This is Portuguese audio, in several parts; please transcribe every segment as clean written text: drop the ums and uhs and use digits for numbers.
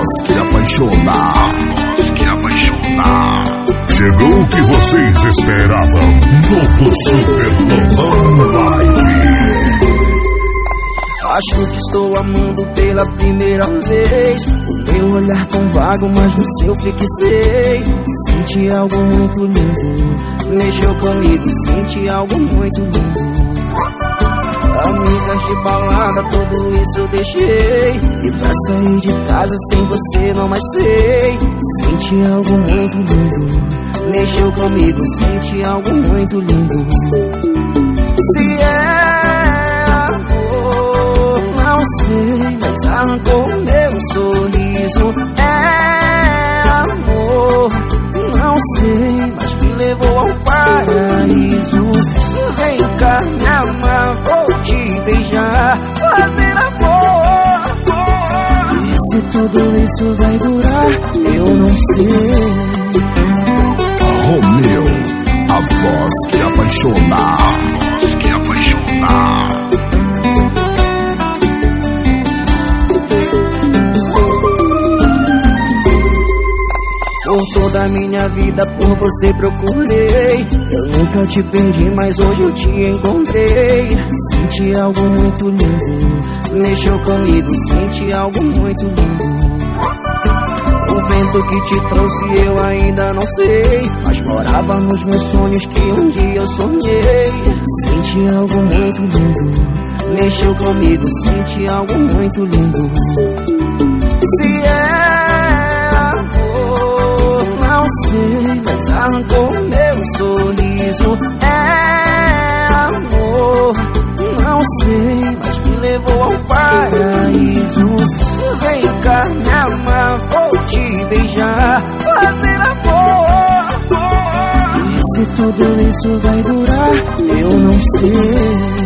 voz que apaixona. Chegou o que vocês esperavam. Novo Supernova Live. Acho que estou amando pela primeira vez. O meu olhar tão vago, mas no seu fixei. Senti algo muito lindo, mexeu comigo, senti algo muito lindo. Amigas de balada, tudo isso eu deixei. E pra sair de casa sem você não mais sei. Senti algo muito lindo, mexeu comigo, senti algo muito lindo. Se é amor, não sei, mas arrancou meu sorriso. É amor, não sei, mas me levou ao paraíso. Vem cá, me amar, vou te beijar, fazer amor. E se tudo isso vai durar, eu não sei. Romeu, a voz que apaixona. Por toda a minha vida por você procurei. Eu nunca te perdi, mas hoje eu te encontrei. Senti algo muito lindo, mexeu comigo, senti algo muito lindo. O vento que te trouxe eu ainda não sei, mas morava nos meus sonhos que um dia eu sonhei. Senti algo muito lindo, mexeu comigo, senti algo muito lindo. Se é amor, não sei, mas arrancou meu sorriso. É amor, não sei, mas me levou ao paraíso. Vem cá, me amar, vou te beijar, fazer amor. E se tudo isso vai durar, eu não sei.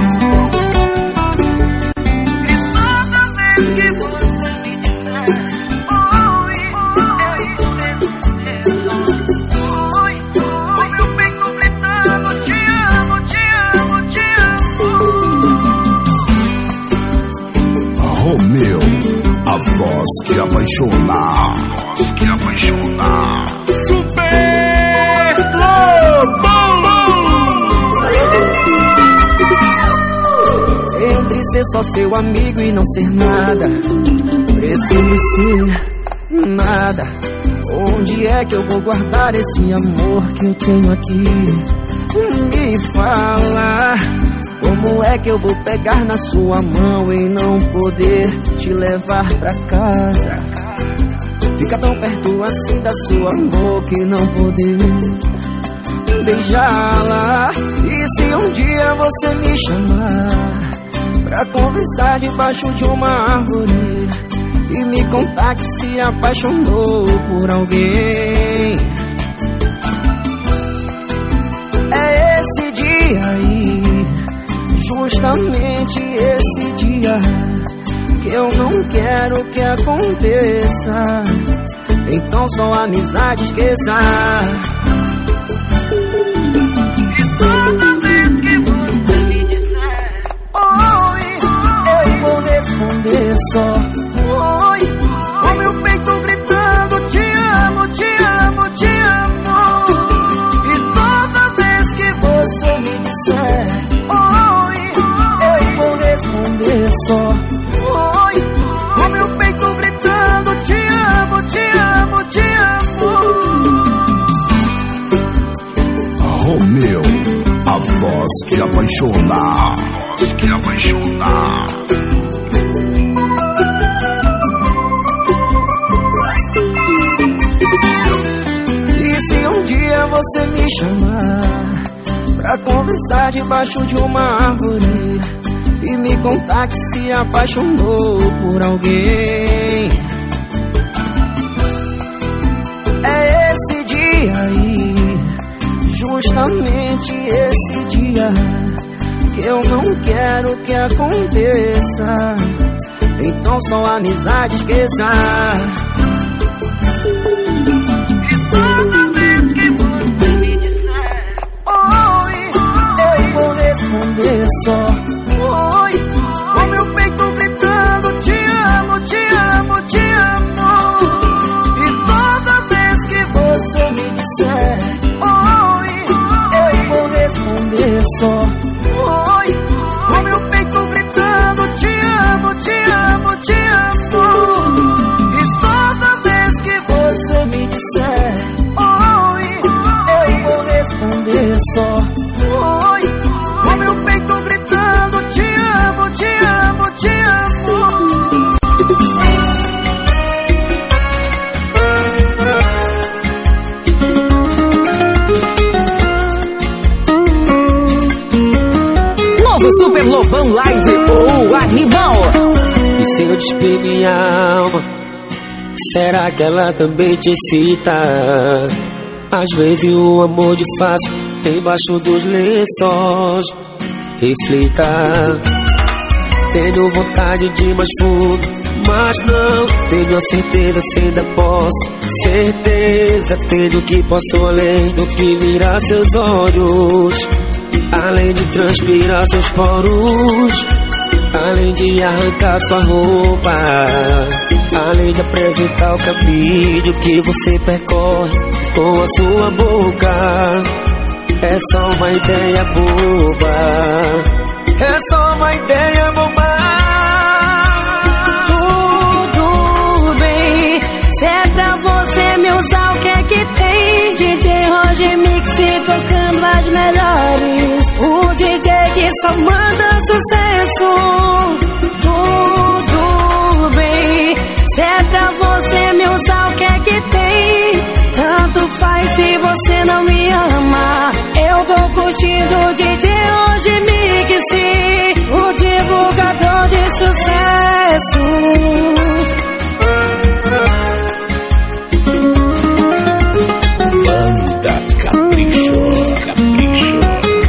Romeu, a voz que apaixona. Super Lobo! Entre ser só seu amigo e não ser nada, prefiro ser nada. Onde é que eu vou guardar esse amor que eu tenho aqui? Me fala, como é que eu vou pegar na sua mão e não poder te levar pra casa? Fica tão perto assim da sua boca e não poder beijá-la. E se um dia você me chamar pra conversar debaixo de uma árvore e me contar que se apaixonou por alguém, é esse dia aí, justamente esse dia, que eu não quero que aconteça. Então só amizade esqueça. E toda vez que você me disser oi, eu vou responder só oi, com meu peito gritando te amo, te amo, te amo. E toda vez que você me disser responder só oi, com meu peito gritando te amo, te amo, te amo. Romeu, a voz que apaixona. E se um dia você me chamar pra conversar debaixo de uma árvore e me contar que se apaixonou por alguém, é esse dia aí, justamente esse dia, que eu não quero que aconteça. Então só amizade esqueça. E toda vez que você me disser oi, eu vou responder só oi, com meu peito gritando te amo, te amo, te amo. só. Oi, com meu peito gritando te amo, te amo, te amo. E toda vez que você me disser oi, eu vou responder só. Oi, com meu peito gritando te amo, te amo, te amo. Super Lobão Live, o animal. E se eu despir minha alma, será que ela também te excita? Às vezes o amor de face embaixo dos lençóis. Reflita. Tenho vontade de mais fundo, mas não tenho a certeza se ainda posso. Certeza tenho que posso além do que virar seus olhos. Além de transpirar seus poros, além de arrancar sua roupa, além de apresentar o caminho que você percorre com a sua boca. É só uma ideia boba, é só uma ideia boba. Tudo bem, se é pra você me usar, o que é que tem? DJ Roger Mix tocando as melhores, o DJ que só manda sucesso. Tudo bem, se é pra você me usar, o que é que tem? Tanto faz se você não me ama. Eu tô curtindo o DJ Roger Mix, o divulgador de sucesso. Banda Capricho, Capricho.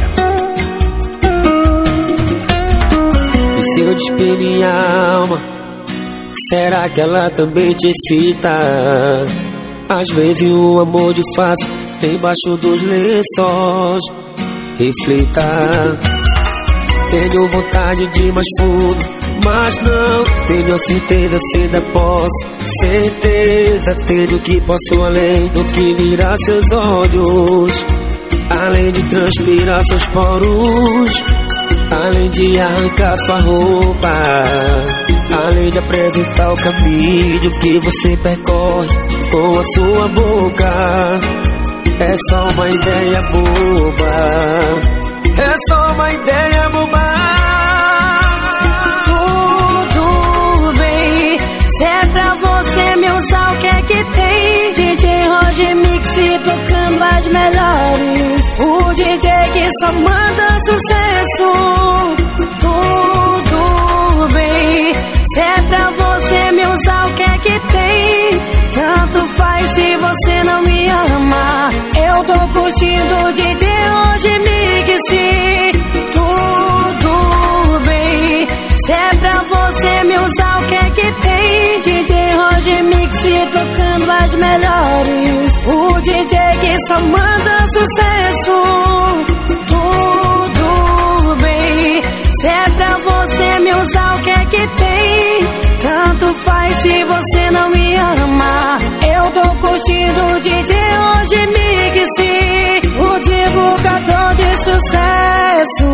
E se eu despir minha alma, será que ela também te excita? Às vezes o amor de face embaixo dos lençóis. Reflita. Tenho vontade de mais fundo, mas não tenho a certeza se ainda posso. Certeza tenho que posso além do que virar seus olhos. Além de transpirar seus poros, além de arrancar sua roupa, além de apresentar o caminho que você percorre com a sua boca. É só uma ideia boba, é só uma ideia boba. Tudo bem, se é pra você me usar, o que é que tem? DJ Roger Mix tocando as melhores, o DJ que só manda sucesso. Tudo bem, se é pra você me usar, o que é que tem? Tanto faz se você não me ama. Eu tô curtindo o DJ Roger Mix. Tudo bem, se é pra você me usar, o que é que tem? DJ Roger Mix tocando as melhores, o DJ que só manda sucesso. Tudo bem, se é pra você me usar, o que é que tem? Tanto faz se você não me ama. Eu tô curtindo o DJ Roger Mix, o divulgador de sucesso.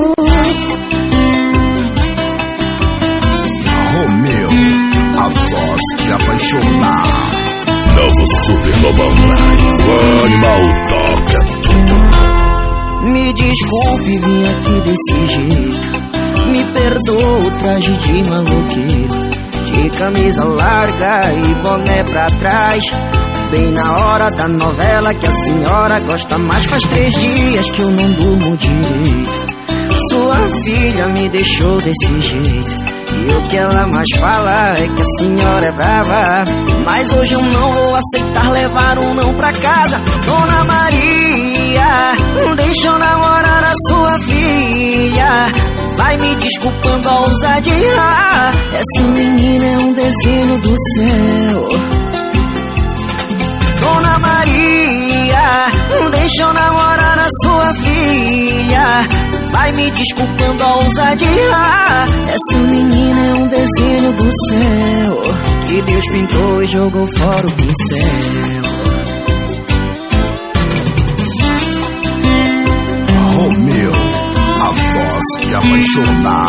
Romeu, a voz que apaixona. Novo Super Lobão Live, o animal toca tudo. Me desculpe vir aqui desse jeito, me perdoa o traje de maloqueiro, de camisa larga e boné pra trás, bem na hora da novela que a senhora gosta mais. Faz 3 dias que eu não durmo direito, sua filha me deixou desse jeito, e o que ela mais fala é que a senhora é brava. Mas hoje eu não vou aceitar levar um não pra casa. Dona Maria, deixa eu namorar a sua filha, vai me desculpando a ousadia, essa menina é um desenho do céu. Dona Maria, deixa eu namorar a sua filha, vai me desculpando a ousadia, essa menina é um desenho do céu, que Deus pintou e jogou fora o pincel. Romeu, A voz que apaixona.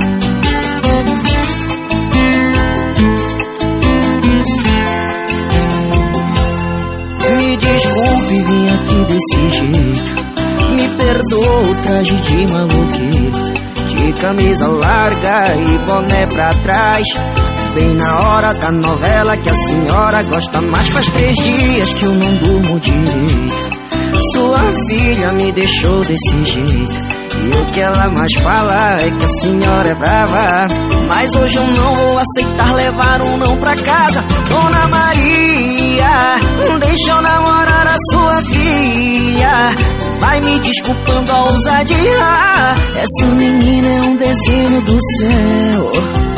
Me desculpe, vim aqui desse jeito. Me perdoa o traje de maluqueiro, de camisa larga e boné pra trás, bem na hora da novela que a senhora gosta mais. Faz 3 dias que eu não durmo direito. Sua filha me deixou desse jeito, e o que ela mais fala é que a senhora é brava. Mas hoje eu não vou aceitar levar um não pra casa. Dona Maria, deixa eu namorar a sua filha. Vai me desculpando a ousadia, essa menina é um desenho do céu.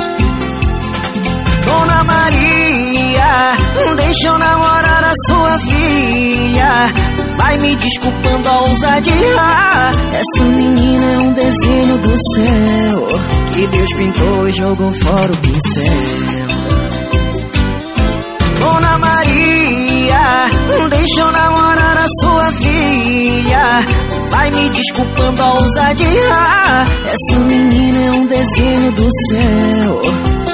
Dona Maria, deixa eu namorar a sua filha. Vai me desculpando a ousadia, essa menina é um desenho do céu, que Deus pintou e jogou fora o pincel. Dona Maria, deixa eu namorar a sua filha. Vai me desculpando a ousadia, essa menina é um desenho do céu.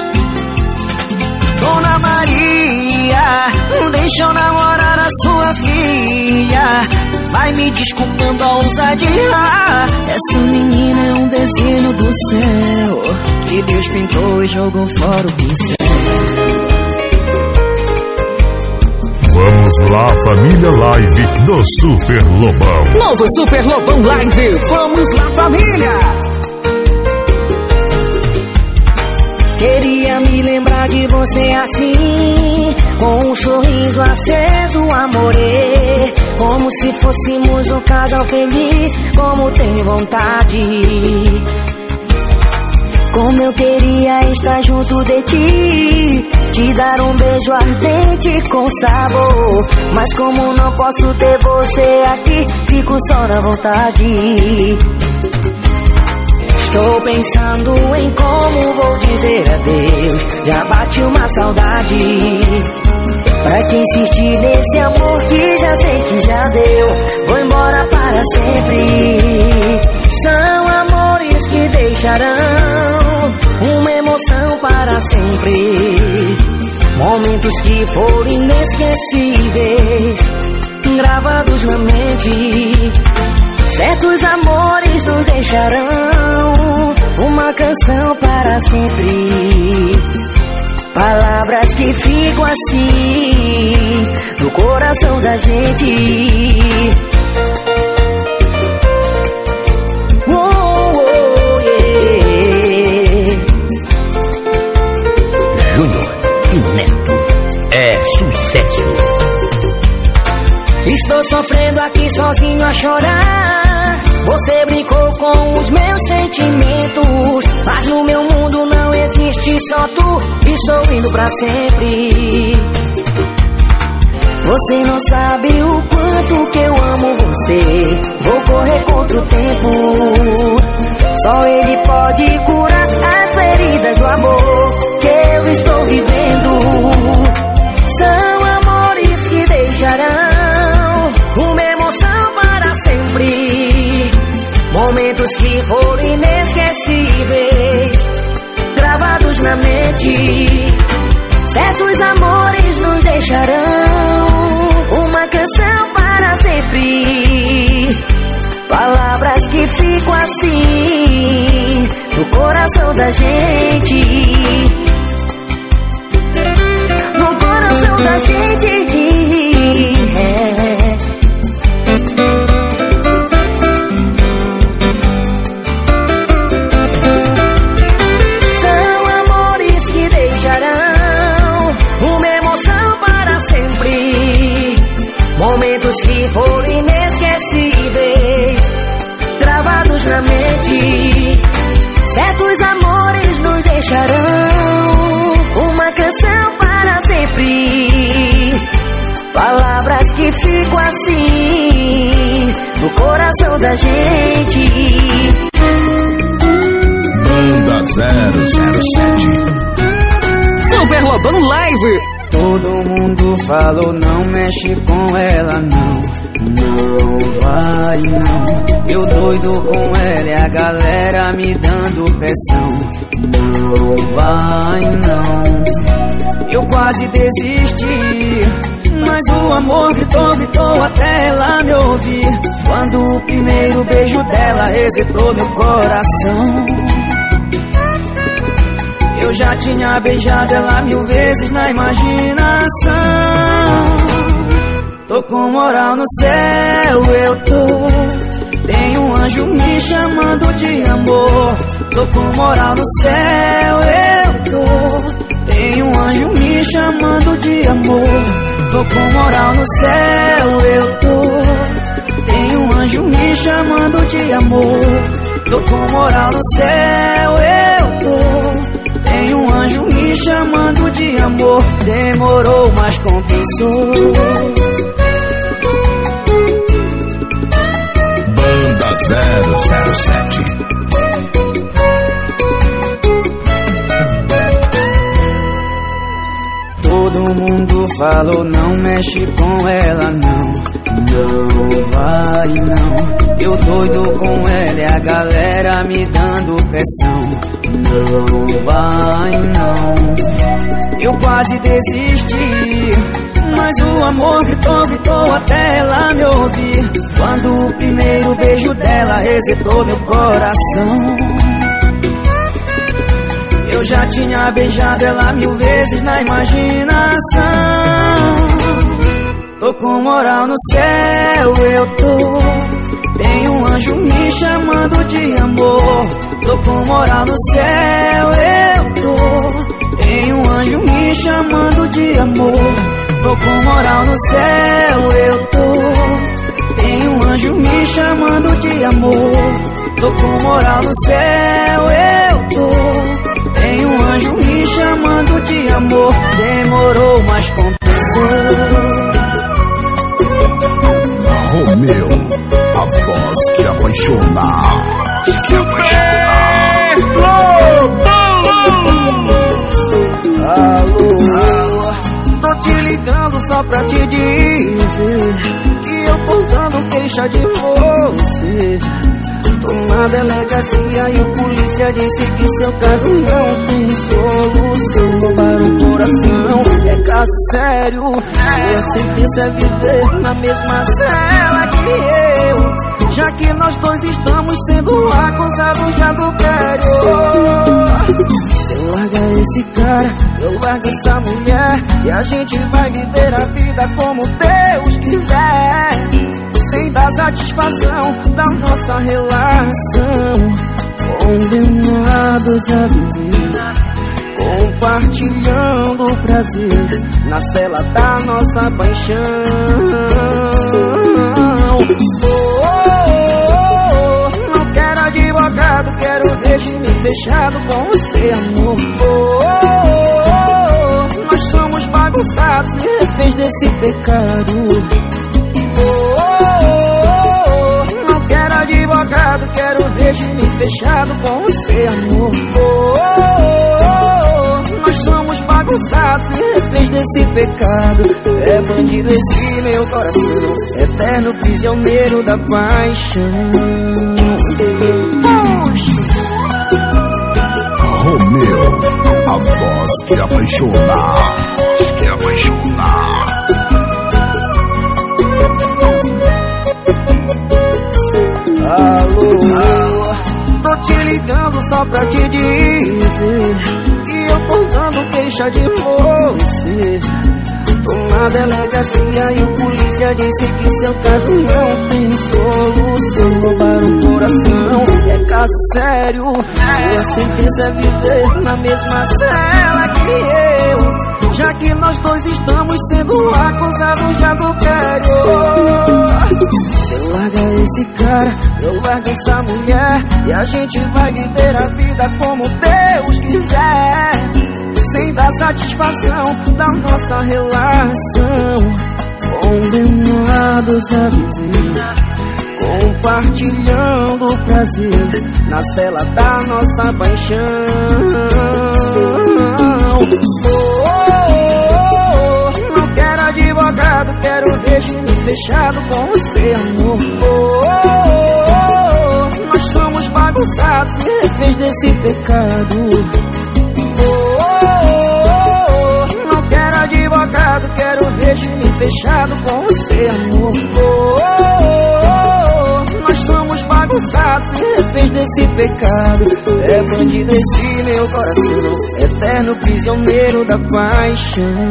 Dona Maria, deixa eu namorar a sua filha. Vai me desculpando a ousadia, essa menina é um desenho do céu, que Deus pintou e jogou fora o pincel. Vamos lá, família live do Super Lobão. Novo Super Lobão Live. Vamos lá, família. Queria me lembrar de você assim, com um sorriso aceso, amorê, como se fôssemos um casal feliz, como tenho vontade. Como eu queria estar junto de ti, te dar um beijo ardente com sabor. Mas como não posso ter você aqui, fico só na vontade. Estou pensando em como vou dizer adeus, já bate uma saudade. Pra que insistir nesse amor que já sei que já deu, vou embora para sempre. São amores que deixarão uma emoção para sempre, momentos que foram inesquecíveis, gravados na mente. Certos amores nos deixarão uma canção para sempre, palavras que ficam assim no coração da gente. Júnior e Neto é sucesso. Estou sofrendo aqui sozinho a chorar. Você brincou com os meus sentimentos, mas no meu mundo não existe só tu. Estou indo pra sempre. Você não sabe o quanto que eu amo você. Vou correr contra o tempo. Só ele pode curar as feridas do amor que eu estou vivendo. São amores que deixarão uma emoção para sempre, momentos que foram inesquecíveis, gravados na mente. Certos amores nos deixarão uma canção para sempre, palavras que ficam assim no coração da gente, no coração da gente. São amores que deixarão uma emoção para sempre, momentos que foram inesquecíveis, gravados na mente. Certos amores nos deixarão uma canção para sempre, palavras que ficam assim no coração da gente. Banda 007 Super Lobão Live. Todo mundo falou não mexe com ela não, Não vai não, eu doido com ela e a galera me dando pressão. Não vai não, eu quase desisti, mas o amor gritou até ela me ouvir. Quando o primeiro beijo dela resetou meu coração. Eu já tinha beijado ela 1000 vezes na imaginação. Tô com moral no céu, eu tô. Tem um anjo me chamando de amor. Tô com moral no céu, eu tô. Tem um anjo me chamando de amor. Tô com moral no céu, eu tô. Tem um anjo me chamando de amor. Tô com moral no céu, eu tô. Tem um anjo me chamando de amor. Demorou, mas compensou. Banda 007. Todo mundo falou não mexe com ela não. Não vai não, eu doido com ela e a galera me dando pressão. Não vai não, eu quase desisti, mas o amor gritou até ela me ouvir. Quando o primeiro beijo dela resetou meu coração. Eu já tinha beijado ela 1000 vezes na imaginação. Tô com moral no céu, eu tô. Tem um anjo me chamando de amor. Tô com moral no céu, eu tô. Tem um anjo me chamando de amor. Tô com moral no céu, eu tô. Tem um anjo me chamando de amor. Tô com moral no céu, eu tô. Tem um anjo me chamando de amor. Demorou, mas compensou. Romeu, a voz que apaixona. Alô, tô te ligando só pra te dizer que eu tô dando queixa de você. Tô na delegacia e o polícia disse que seu caso não tem solução. Roubaram o coração, é caso sério. E a sentença é viver na mesma cela que eu, já que nós dois estamos sendo acusados de adultério. Se eu largar esse cara, eu largo essa mulher, e a gente vai viver a vida como Deus quiser, sem dar satisfação da nossa relação. Condenados a viver, compartilhando o prazer na cela da nossa paixão. Não quero advogado, quero regime fechado com você, amor. Nós somos bagunçados e reféns desse pecado. Não quero advogado, quero regime fechado com você, amor. Nós somos bagunçados e reféns desse pecado. É bandido esse meu coração, eterno prisioneiro da paixão. Romeu, a voz que apaixona. Que apaixona. Alô, tô te ligando só pra te dizer que eu tô dando queixa de você. Tô na delegacia e o polícia disse que seu caso não tem solução. Roubaram o coração, é caso sério. E a sentença é viver na mesma cela que eu, já que nós dois estamos sendo acusados de adultério. Se eu largar esse cara, eu largo essa mulher, e a gente vai viver a vida como Deus quiser, sem dar satisfação da nossa relação. Condenados a viver, compartilhando o prazer na cela da nossa paixão. Não quero advogado, quero regime fechado com você, amor. Nós somos bagunçados e reféns desse pecado. Não quero advogado, quero regime fechado com você, amor. Nós somos bagunçados e reféns desse pecado. É bandido esse meu coração, eterno prisioneiro da paixão.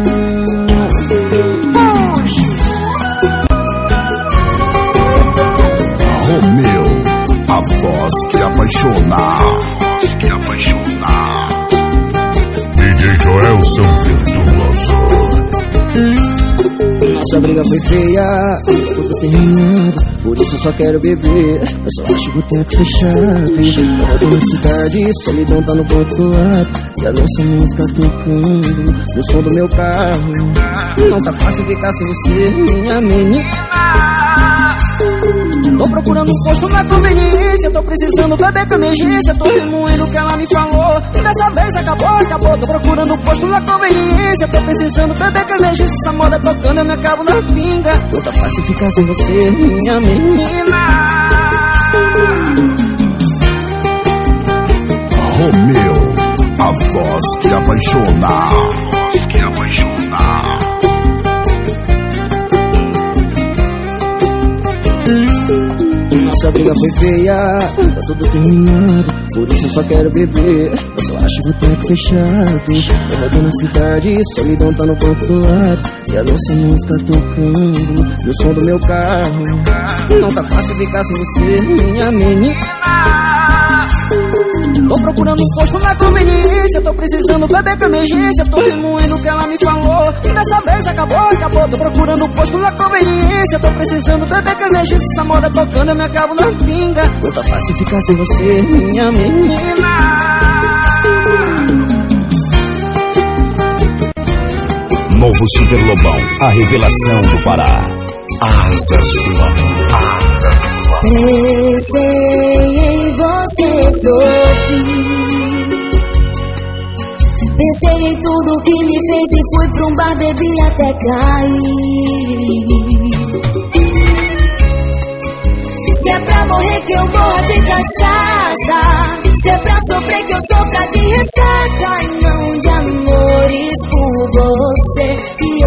Romeu, a voz que apaixona. DJ Joelson Virtuoso. Nossa briga foi feia, tudo terminado, por isso eu só quero beber. Eu só acho que o teto fechado. Eu tô na cidade, solidão tá no banco do lado, e a nossa música tocando no som do meu carro. Não tá fácil ficar sem você, minha menina. Tô procurando um posto na conveniência, tô precisando beber com emergência, tô remoendo o que ela me falou, e dessa vez acabou. Tô procurando um posto na conveniência, tô precisando beber com emergência, essa moda tocando eu me acabo na pinga. Não tá fácil ficar sem você, minha menina. Romeu, a voz que apaixona. Nossa briga foi feia, tá tudo terminado, por isso eu só quero beber. Eu só acho que o teto fechado. Eu rodo na cidade, solidão tá no banco do lado, e a nossa música tocando no som do meu carro. Não tá fácil ficar sem você, minha menina. Tô procurando um posto na conveniência, tô precisando beber com emergência, tô remoendo o que ela me falou, e dessa vez acabou. Tô procurando um posto na conveniência, tô precisando beber com emergência, essa moda tocando eu me acabo na pinga. Não tá fácil ficar sem você, minha menina. Novo Super Lobão, a revelação do Pará. Asas do amor. Pensei em você, sofri. Pensei em tudo que me fez e fui pra um bar, bebi até cair. Se é pra morrer que eu morro de cachaça, se é pra sofrer que eu sofra de ressaca, e não de amores por você.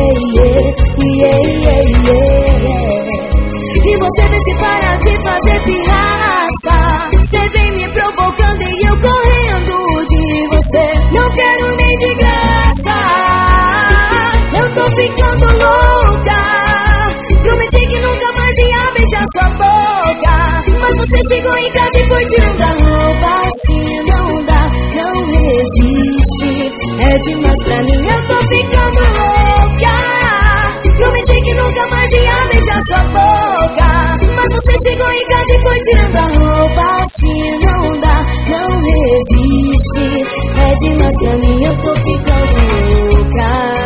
E você vem se parar de fazer pirraça, você vem me provocando e eu correndo de você. Não quero nem de graça, eu tô ficando louca. Prometi que nunca mais ia beijar sua boca, mas você chegou em casa e foi tirando a roupa. Assim não dá, não resiste, é demais pra mim, eu tô ficando louca. Prometi que nunca mais ia beijar sua boca, mas você chegou em casa e foi tirando a roupa. Assim não dá, não resiste, é demais pra mim, eu tô ficando louca.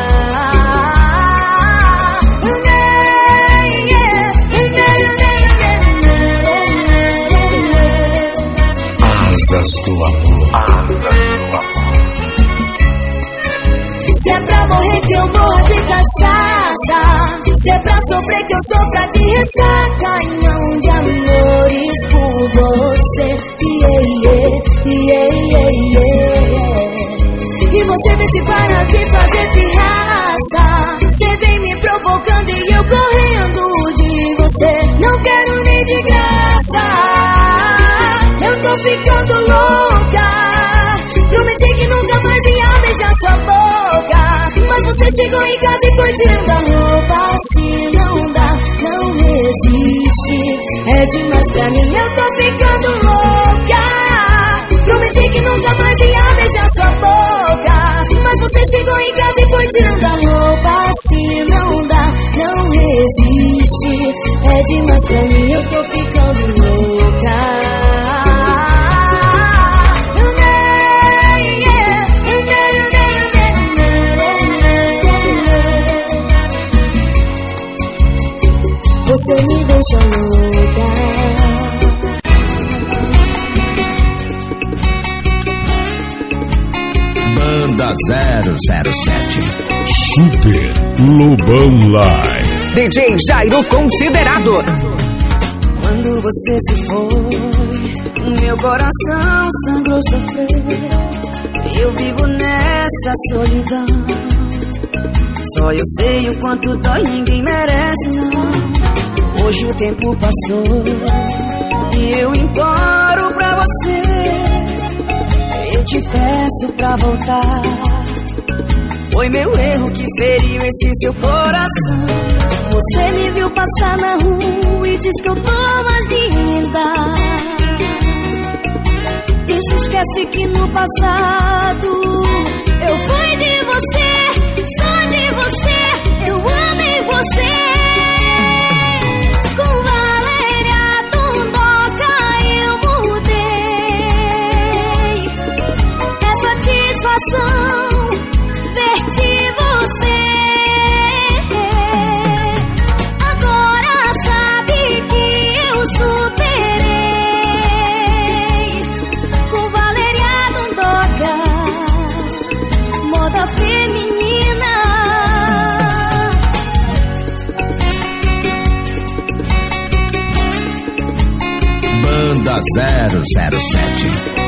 Asas do amor. Se é pra morrer que eu morra de cachaça, se é pra sofrer que eu sofra de ressaca, e não de amores por você. E você vem se parar de fazer pirraça, você vem me provocando e eu correndo de você. Não quero nem de graça, eu tô ficando louca. Prometi que nunca mais ia beijar sua boca, mas você chegou em casa e foi tirando a roupa. Assim não dá, não resiste, é demais pra mim, eu tô ficando louca. Prometi que nunca mais ia beijar sua boca, mas você chegou em casa e foi tirando a roupa. Assim não dá, não resiste, é demais pra mim, eu tô ficando louca. Você me deixa louca. Banda 007 Super Lobão Live. DJ Jairo Considerado. Quando você se foi, meu coração sangrou, sofreu. Eu vivo nessa solidão. Só eu sei o quanto dói, ninguém merece não. Hoje o tempo passou e eu imploro pra você. Eu te peço pra voltar. Foi meu erro que feriu esse seu coração. Você me viu passar na rua e diz que eu tô mais linda. E se esquece que no passado eu fui de você, só de você, eu amei você. Com Valéria Dondoca eu mudei. É satisfação ver-te você. Agora sabe que eu superei. Com Valéria Dondoca, moda feminina. Banda 007.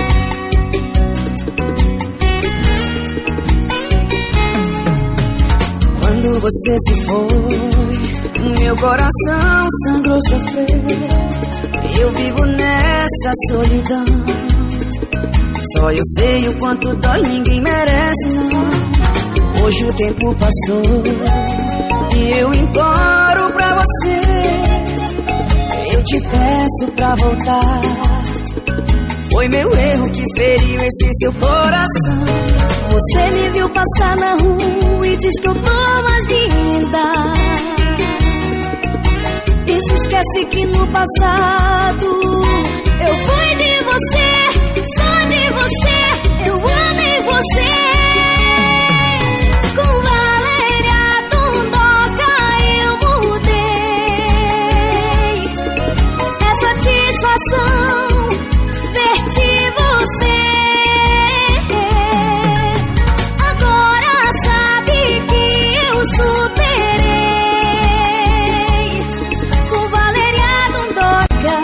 Quando você se foi, meu coração sangrou, sofreu. Eu vivo nessa solidão. Só eu sei o quanto dói, ninguém merece não. Hoje o tempo passou e eu imploro pra você. Eu te peço pra voltar. Foi meu erro que feriu esse seu coração. Você me viu passar na rua e diz que eu tô mais linda. E se esquece que no passado eu fui de você, só de você, eu amei você. Com Valéria Dondoca eu mudei. É satisfação ver-te você. Agora sabe que eu superei. Com Valéria Dondoca.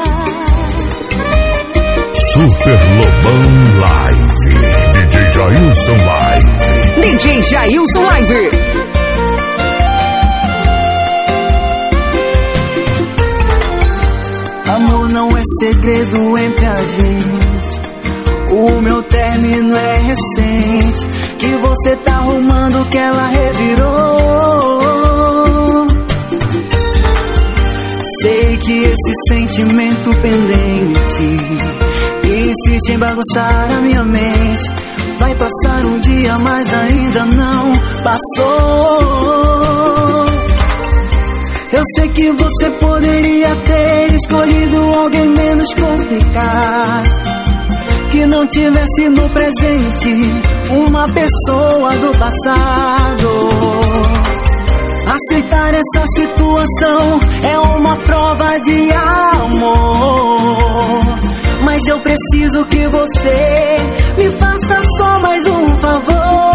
Super Lobão Live. DJ Jailson Live. DJ Jailson Live. Amor não é segredo entre a gente. O meu término é recente. Que você tá arrumando que ela revirou. Sei que esse sentimento pendente insiste em bagunçar a minha mente. Vai passar um dia, mas ainda não passou. Eu sei que você poderia ter escolhido alguém menos complicado, que não tivesse no presente uma pessoa do passado. Aceitar essa situação é uma prova de amor, mas eu preciso que você me faça só mais um favor.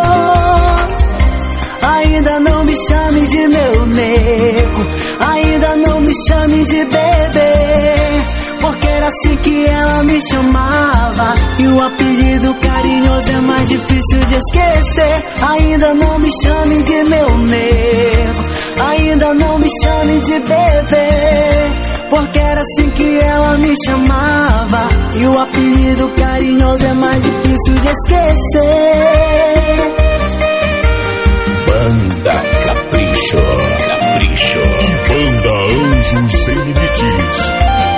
Ainda não me chame de meu nego, ainda não me chame de bebê, porque era assim que ela me chamava, e o apelido carinhoso é mais difícil de esquecer. Ainda não me chame de meu nego, ainda não me chame de bebê, porque era assim que ela me chamava, e o apelido carinhoso é mais difícil de esquecer. Banda Capricho. Capricho. Banda Anjos Sem Limites.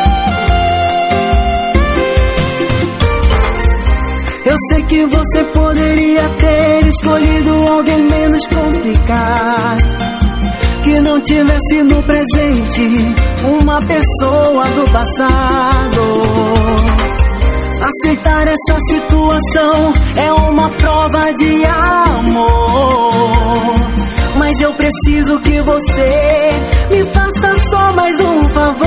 Eu sei que você poderia ter escolhido alguém menos complicado, que não tivesse no presente uma pessoa do passado. Aceitar essa situação é uma prova de amor, mas eu preciso que você me faça só mais um favor.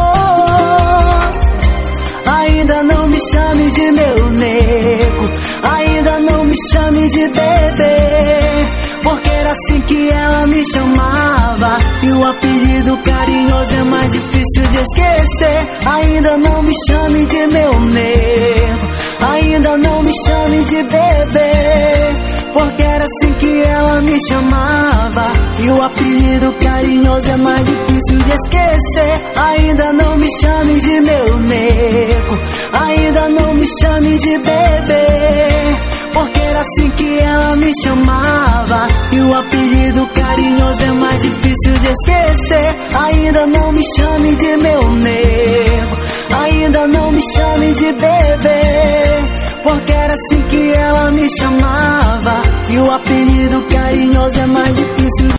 Ainda não me chame de meu nego, ainda não me chame de bebê, porque era assim que ela me chamava. E o apelido carinhoso é mais difícil de esquecer. Ainda não me chame de meu nego, ainda não me chame de bebê, porque era assim que ela me chamava. E o apelido carinhoso é mais difícil de esquecer. Ainda não me chame de meu nego, ainda não me chame de bebê, porque era assim que ela me chamava. E o apelido carinhoso é mais difícil de esquecer. Ainda não me chame de meu nego, ainda não me chame de bebê, porque era assim que ela me chamava. E o apelido carinhoso é mais difícil de